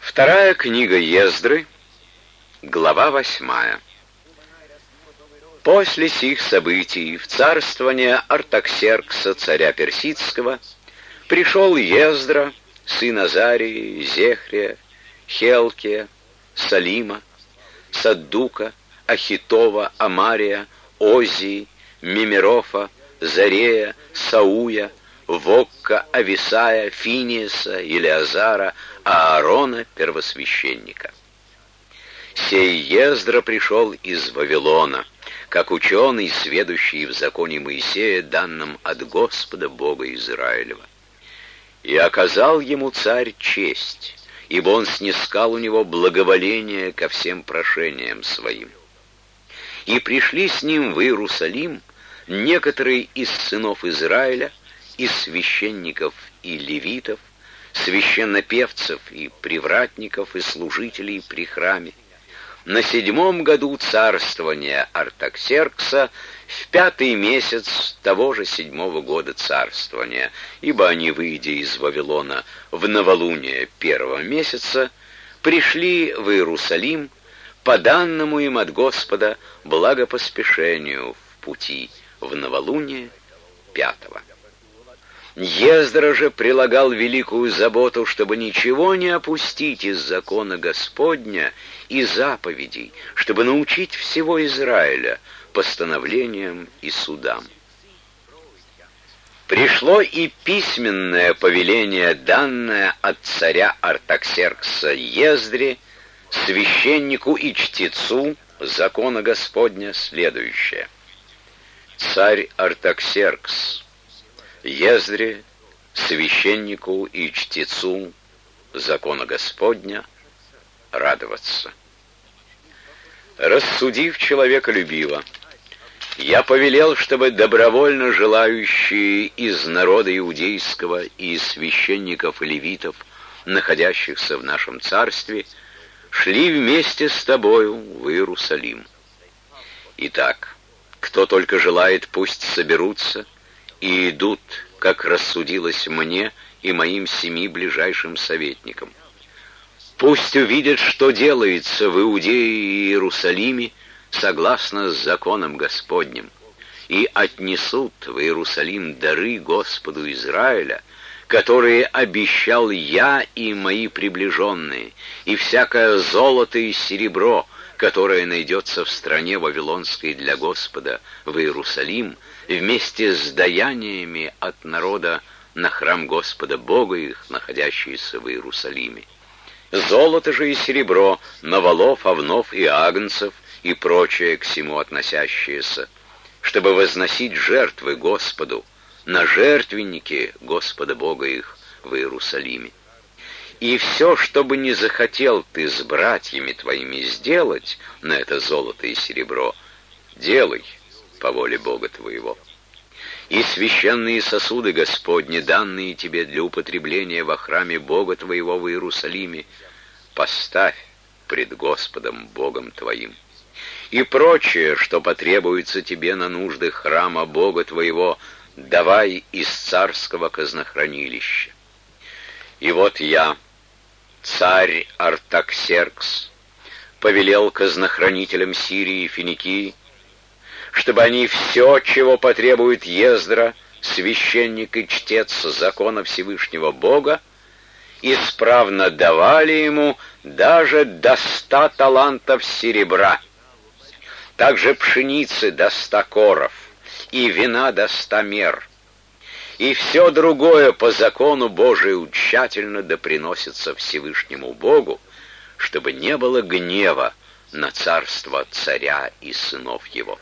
Вторая книга Ездры, глава 8. После сих событий в царствование Артаксеркса, царя Персидского, пришел Ездра, сын Азарии, Зехрия, Хелкия, Салима, Саддука, Ахитова, Амария, Озии, Мимерофа, Зарея, Сауя, Вокка, Ависая, Финиеса, Илиазара, Аарона, первосвященника. Сей Ездра пришел из Вавилона, как ученый, сведущий в законе Моисея, данном от Господа Бога Израилева. И оказал ему царь честь, ибо он снискал у него благоволение ко всем прошениям своим. И пришли с ним в Иерусалим некоторые из сынов Израиля, из священников и левитов, священнопевцев и привратников и служителей при храме, на 7 году царствования Артаксеркса, в 5-й месяц того же 7-го года царствования, ибо они, выйдя из Вавилона в новолуние 1-го месяца, пришли в Иерусалим по данному им от Господа благопоспешению в пути в новолуние 5-го. Ездра же прилагал великую заботу, чтобы ничего не опустить из закона Господня и заповедей, чтобы научить всего Израиля постановлениям и судам. Пришло и письменное повеление, данное от царя Артаксеркса Ездре, священнику и чтецу закона Господня, следующее. Царь Артаксеркс Ездре, священнику и чтецу закона Господня, радоваться. Рассудив человеколюбиво, я повелел, чтобы добровольно желающие из народа иудейского и из священников и левитов, находящихся в нашем царстве, шли вместе с тобою в Иерусалим. Итак, кто только желает, пусть соберутся и идут, как рассудилось мне и моим 7 ближайшим советникам. Пусть увидят, что делается в Иудее и Иерусалиме согласно с законом Господним, и отнесут в Иерусалим дары Господу Израиля, которые обещал я и мои приближенные, и всякое золото и серебро, которое найдется в стране вавилонской для Господа в Иерусалим, вместе с даяниями от народа на храм Господа Бога их, находящиеся в Иерусалиме. Золото же и серебро, на волов, овнов и агнцев, и прочее к сему относящееся, чтобы возносить жертвы Господу на жертвеннике Господа Бога их в Иерусалиме. И все, что бы не захотел ты с братьями твоими сделать на это золото и серебро, делай по воле Бога твоего. И священные сосуды Господни, данные тебе для употребления во храме Бога твоего в Иерусалиме, поставь пред Господом Богом твоим. И прочее, что потребуется тебе на нужды храма Бога твоего, давай из царского казнохранилища. И вот я, царь Артаксеркс, повелел казнохранителям Сирии и Финикии, чтобы они все, чего потребует Ездра, священник и чтец закона Всевышнего Бога, исправно давали ему даже до 100 талантов серебра, также пшеницы до 100 коров и вина до 100 мер, и все другое по закону Божию тщательно доприносится Всевышнему Богу, чтобы не было гнева на царство царя и сынов его.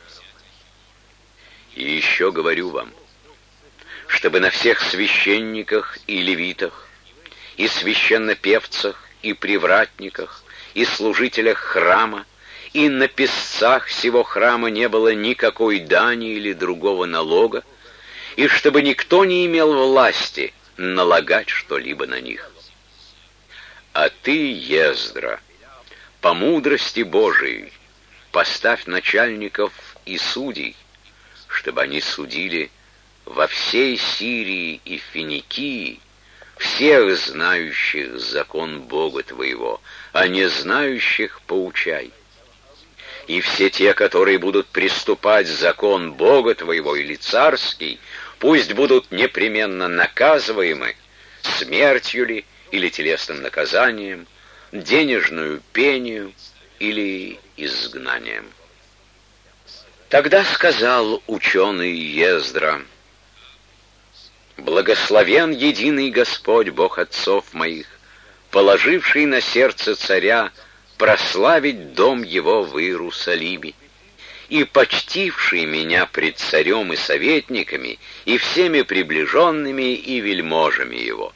И еще говорю вам, чтобы на всех священниках и левитах, и священнопевцах, и привратниках, и служителях храма, и на песцах сего храма не было никакой дани или другого налога, и чтобы никто не имел власти налагать что-либо на них. А ты, Ездра, по мудрости Божией, поставь начальников и судей, чтобы они судили во всей Сирии и Финикии всех знающих закон Бога твоего, а не знающих поучай. И все те, которые будут приступать закон Бога твоего или царский, пусть будут непременно наказываемы смертью ли или телесным наказанием, денежную пению или изгнанием. Тогда сказал ученый Ездра: «Благословен единый Господь, Бог отцов моих, положивший на сердце царя прославить дом его в Иерусалиме, и почтивший меня пред царем и советниками, и всеми приближенными и вельможами его.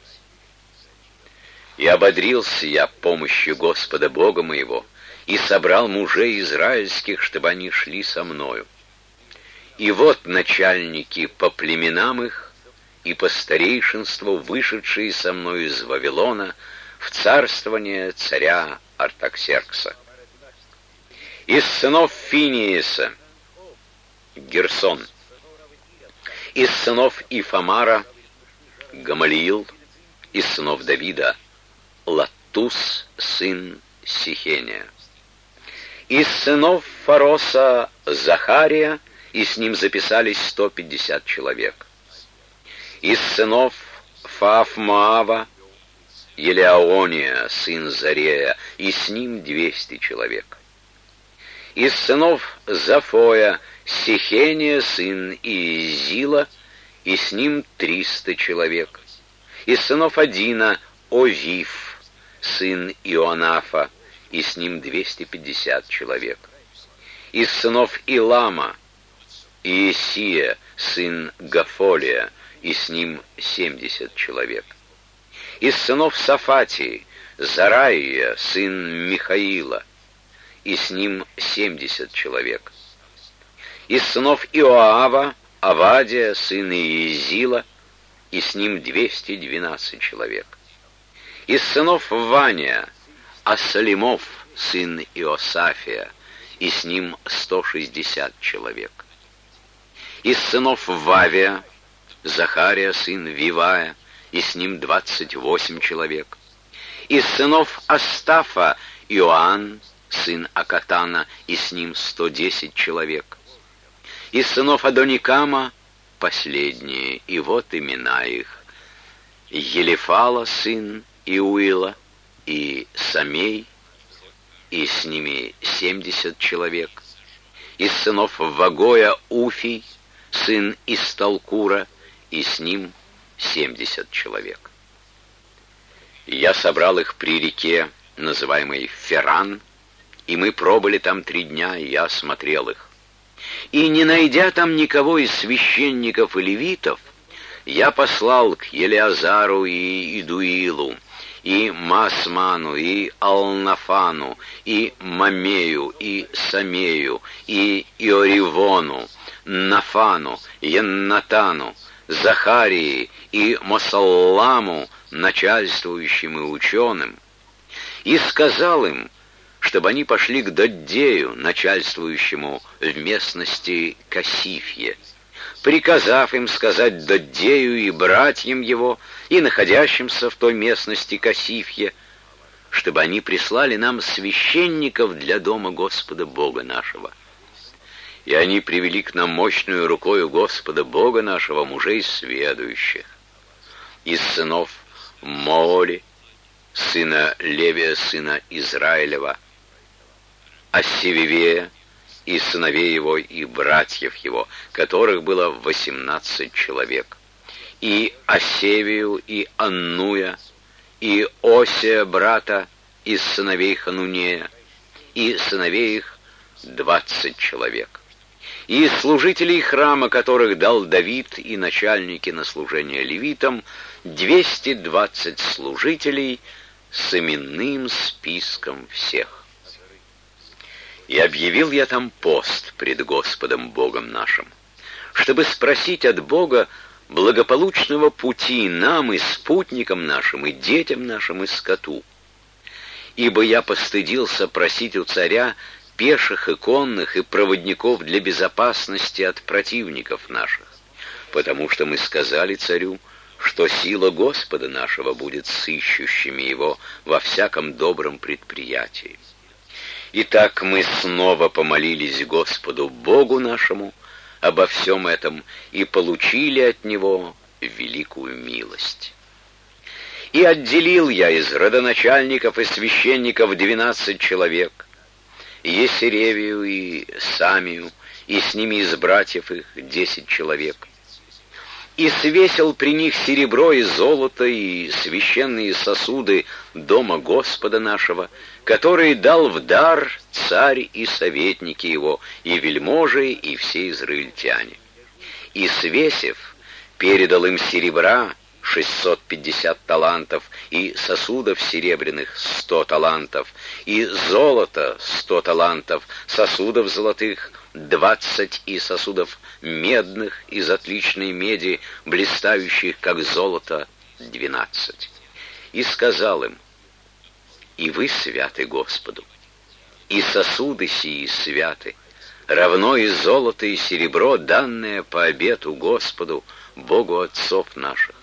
И ободрился я помощью Господа Бога моего, и собрал мужей израильских, чтобы они шли со мною. И вот начальники по племенам их и по старейшинству, вышедшие со мною из Вавилона в царствование царя Артаксеркса. Из сынов Финиеса Герсон, из сынов Ифамара Гамалиил, из сынов Давида Латтус, сын Сихения. Из сынов Фароса Захария, и с ним записались 150 человек. Из сынов Фаафмаава Елеония, сын Зарея, и с ним 200 человек. Из сынов Зафоя Сихения, сын Иезила, и с ним 300 человек. Из сынов Адина Овив, сын Ионафа, и с ним 250 человек. Из сынов Илама Иесия, сын Гафолия, и с ним 70 человек. Из сынов Сафатии Зараия, сын Михаила, и с ним 70 человек. Из сынов Иоава Авадия, сын Иезила, и с ним 212 человек. Из сынов Вания Асалимов, сын Иосафия, и с ним 160 человек. Из сынов Вавия Захария, сын Вивая, и с ним 28 человек. Из сынов Астафа Иоанн, сын Акатана, и с ним 110 человек. Из сынов Адоникама последние, и вот имена их: Елифала, сын Иуила, и Самей, и с ними 70 человек. Из сынов Вагоя Уфий, сын Исталкура, и с ним 70 человек. Я собрал их при реке, называемой Феран, и мы пробыли там 3 дня, и я осмотрел их. И не найдя там никого из священников и левитов, я послал к Елеазару и Идуилу, и Масману, и Алнафану, и Мамею, и Самею, и Иоривону, Нафану, Яннатану, Захарии и Мосалламу, начальствующим и ученым, и сказал им, чтобы они пошли к Доддею, начальствующему в местности Касифье, приказав им сказать Доддею и братьям его, и находящимся в той местности Касифье, чтобы они прислали нам священников для дома Господа Бога нашего. И они привели к нам мощную рукою Господа Бога нашего мужей сведущих. Из сынов Мооли, сына Левия, сына Израилева, Ассививея, и сыновей его, и братьев его, которых было 18 человек, и Асевию, и Аннуя, и Осия, брата, из сыновей Ханунея, и сыновей их 20 человек, и служителей храма, которых дал Давид, и начальники на служение левитам, 220 служителей с именным списком всех. И объявил я там пост пред Господом Богом нашим, чтобы спросить от Бога благополучного пути нам и спутникам нашим, и детям нашим, и скоту. Ибо я постыдился просить у царя пеших и конных и проводников для безопасности от противников наших, потому что мы сказали царю, что сила Господа нашего будет с ищущими Его во всяком добром предприятии. Итак, мы снова помолились Господу Богу нашему обо всем этом и получили от Него великую милость. И отделил я из родоначальников и священников 12 человек, Есеревию и Самию, и с ними из братьев их 10 человек, и свесил при них серебро и золото и священные сосуды дома Господа нашего, которые дал в дар царь и советники его, и вельможи, и все израильтяне. И свесив, передал им серебра 650 талантов, и сосудов серебряных 100 талантов, и золота 100 талантов, сосудов золотых 20 и сосудов медных из отличной меди, блистающих как золото 12. И сказал им: и вы святы Господу, и сосуды сии святы, равно и золото и серебро, данное по обету Господу, Богу отцов наших.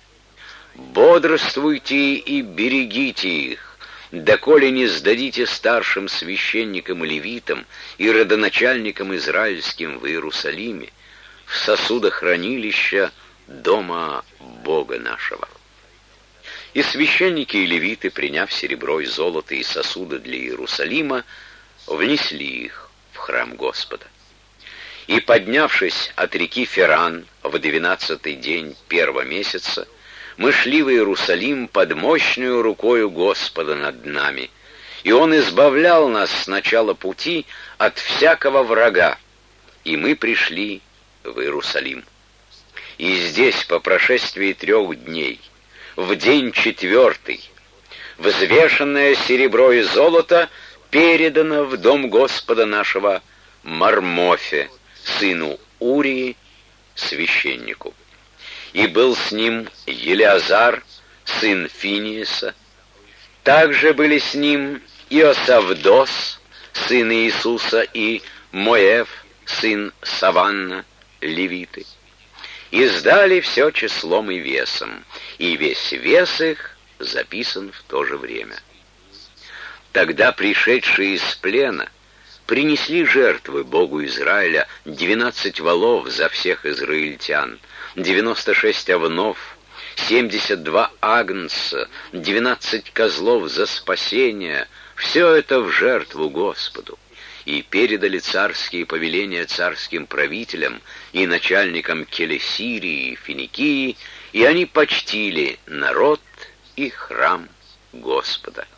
Бодрствуйте и берегите их, доколе не сдадите старшим священникам и левитам и родоначальникам израильским в Иерусалиме, в сосудохранилища дома Бога нашего. И священники и левиты, приняв серебро и золото и сосуды для Иерусалима, внесли их в храм Господа. И, поднявшись от реки Феран в 12-й день первого месяца, мы шли в Иерусалим под мощную рукою Господа над нами, и Он избавлял нас с начала пути от всякого врага, и мы пришли в Иерусалим. И здесь, по прошествии 3 дней, в день 4, взвешенное серебро и золото передано в дом Господа нашего Мармофе, сыну Урии, священнику. И был с ним Елеазар, сын Финиеса. Также были с ним Иосавдос, сын Иисуса, и Моев, сын Саванна, левиты. И сдали все числом и весом, и весь вес их записан в то же время. Тогда пришедшие из плена принесли жертвы Богу Израиля 12 волов за всех израильтян, 96 овнов, 72 агнца, 12 козлов за спасение, все это в жертву Господу. И передали царские повеления царским правителям и начальникам Келесирии и Финикии, и они почтили народ и храм Господа.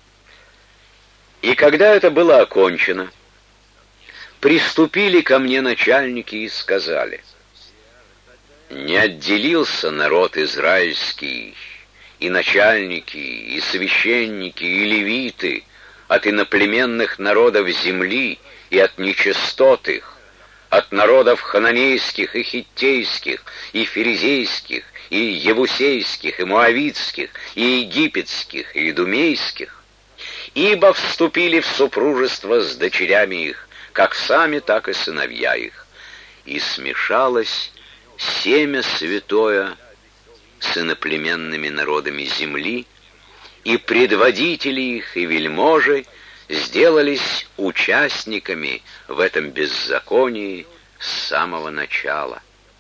И когда это было окончено, приступили ко мне начальники и сказали: не отделился народ израильский, и начальники, и священники, и левиты от иноплеменных народов земли и от нечистот их, от народов хананейских и хиттейских, и ферезейских, и евусейских, и моавитских, и египетских, и идумейских, ибо вступили в супружество с дочерями их, как сами, так и сыновья их, и смешалось семя святое с иноплеменными народами земли, и предводители их и вельможи сделались участниками в этом беззаконии с самого начала.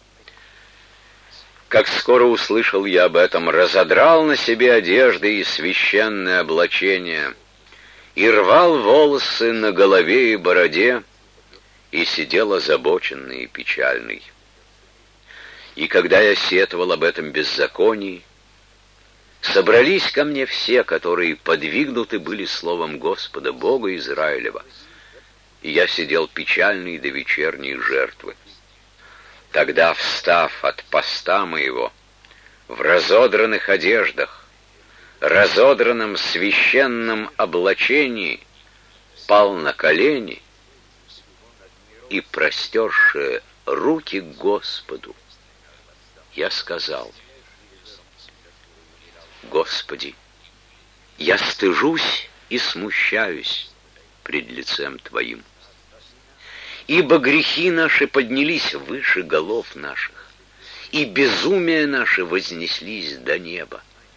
Как скоро услышал я об этом, разодрал на себе одежды и священное облачение, и рвал волосы на голове и бороде, и сидел озабоченный и печальный. И когда я сетовал об этом беззаконии, собрались ко мне все, которые подвигнуты были словом Господа, Бога Израилева, и я сидел печальный до вечерней жертвы. Тогда, встав от поста моего, в разодранных одеждах, разодранном священном облачении, пал на колени и, простерши руки к Господу, я сказал: Господи, я стыжусь и смущаюсь пред лицем Твоим, ибо грехи наши поднялись выше голов наших, и безумие наше вознеслись до неба.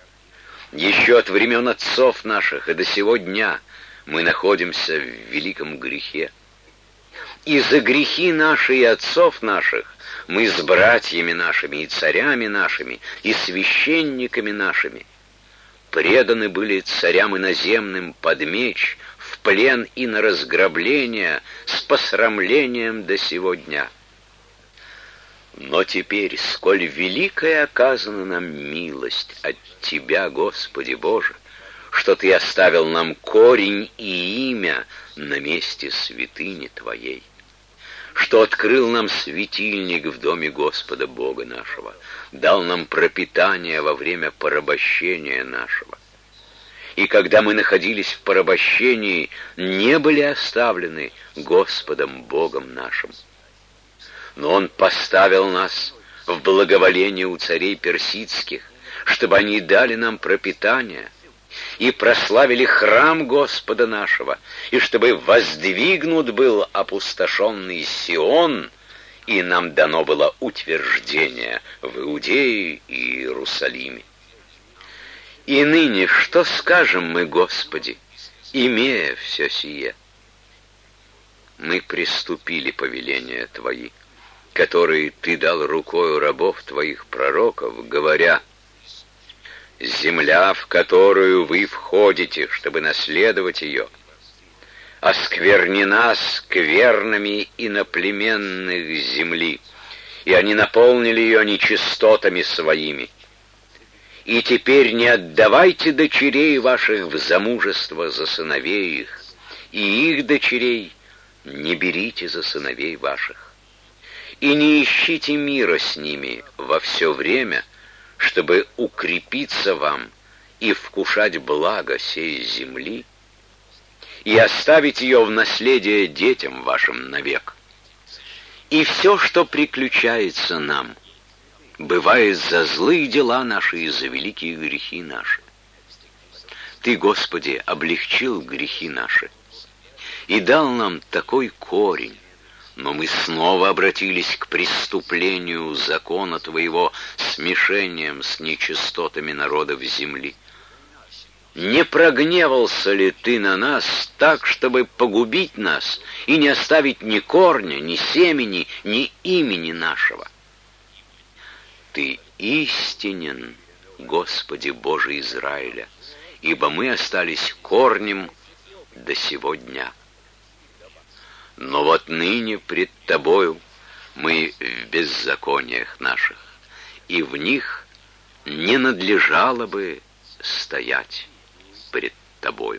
Еще от времен отцов наших и до сего дня мы находимся в великом грехе. И за грехи наши и отцов наших мы с братьями нашими и царями нашими и священниками нашими преданы были царям иноземным под меч, в плен и на разграбление, с посрамлением до сего дня. Но теперь, сколь великая оказана нам милость от Тебя, Господи Боже, что Ты оставил нам корень и имя на месте святыни Твоей, что открыл нам светильник в доме Господа Бога нашего, дал нам пропитание во время порабощения нашего. И когда мы находились в порабощении, не были оставлены Господом Богом нашим. Но Он поставил нас в благоволение у царей персидских, чтобы они дали нам пропитание и прославили храм Господа нашего, и чтобы воздвигнут был опустошенный Сион, и нам дано было утверждение в Иудее и Иерусалиме. И ныне что скажем мы, Господи, имея все сие? Мы приступили повеления Твои, которые Ты дал рукою рабов Твоих пророков, говоря: «Земля, в которую вы входите, чтобы наследовать ее, осквернена сквернами иноплеменных земли, и они наполнили ее нечистотами своими. И теперь не отдавайте дочерей ваших в замужество за сыновей их, и их дочерей не берите за сыновей ваших. И не ищите мира с ними во все время, чтобы укрепиться вам и вкушать благо сей земли, и оставить ее в наследие детям вашим навек. И все, что приключается нам, бывает за злые дела наши и за великие грехи наши. Ты, Господи, облегчил грехи наши и дал нам такой корень, но мы снова обратились к преступлению закона Твоего смешением с нечистотами народов земли. Не прогневался ли Ты на нас так, чтобы погубить нас и не оставить ни корня, ни семени, ни имени нашего? Ты истинен, Господи Боже Израиля, ибо мы остались корнем до сего дня. Но вот ныне пред Тобою мы в беззакониях наших, и в них не надлежало бы стоять пред Тобою».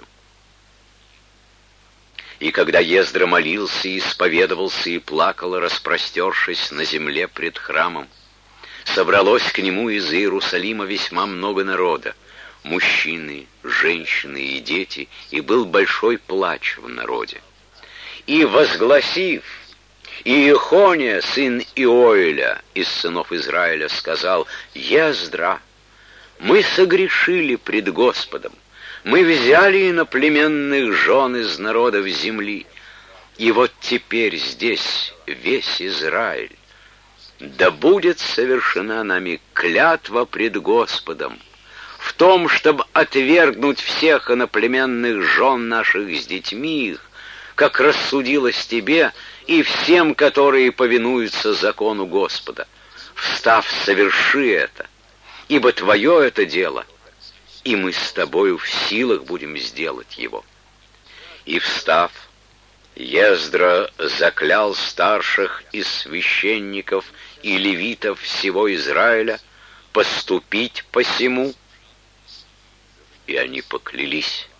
И когда Ездра молился, и исповедовался, и плакал, распростершись на земле пред храмом, собралось к нему из Иерусалима весьма много народа, мужчины, женщины и дети, и был большой плач в народе. И возгласив, Иехония, сын Иоэля, из сынов Израиля, сказал: «Ездра, мы согрешили пред Господом, мы взяли иноплеменных жен из народов земли, и вот теперь здесь весь Израиль. Да будет совершена нами клятва пред Господом в том, чтобы отвергнуть всех иноплеменных жен наших с детьми их, как рассудилось Тебе и всем, которые повинуются закону Господа. Встав, соверши это, ибо Твое это дело, и мы с Тобою в силах будем сделать его». И встав, Ездра заклял старших из священников и левитов всего Израиля поступить посему, и они поклялись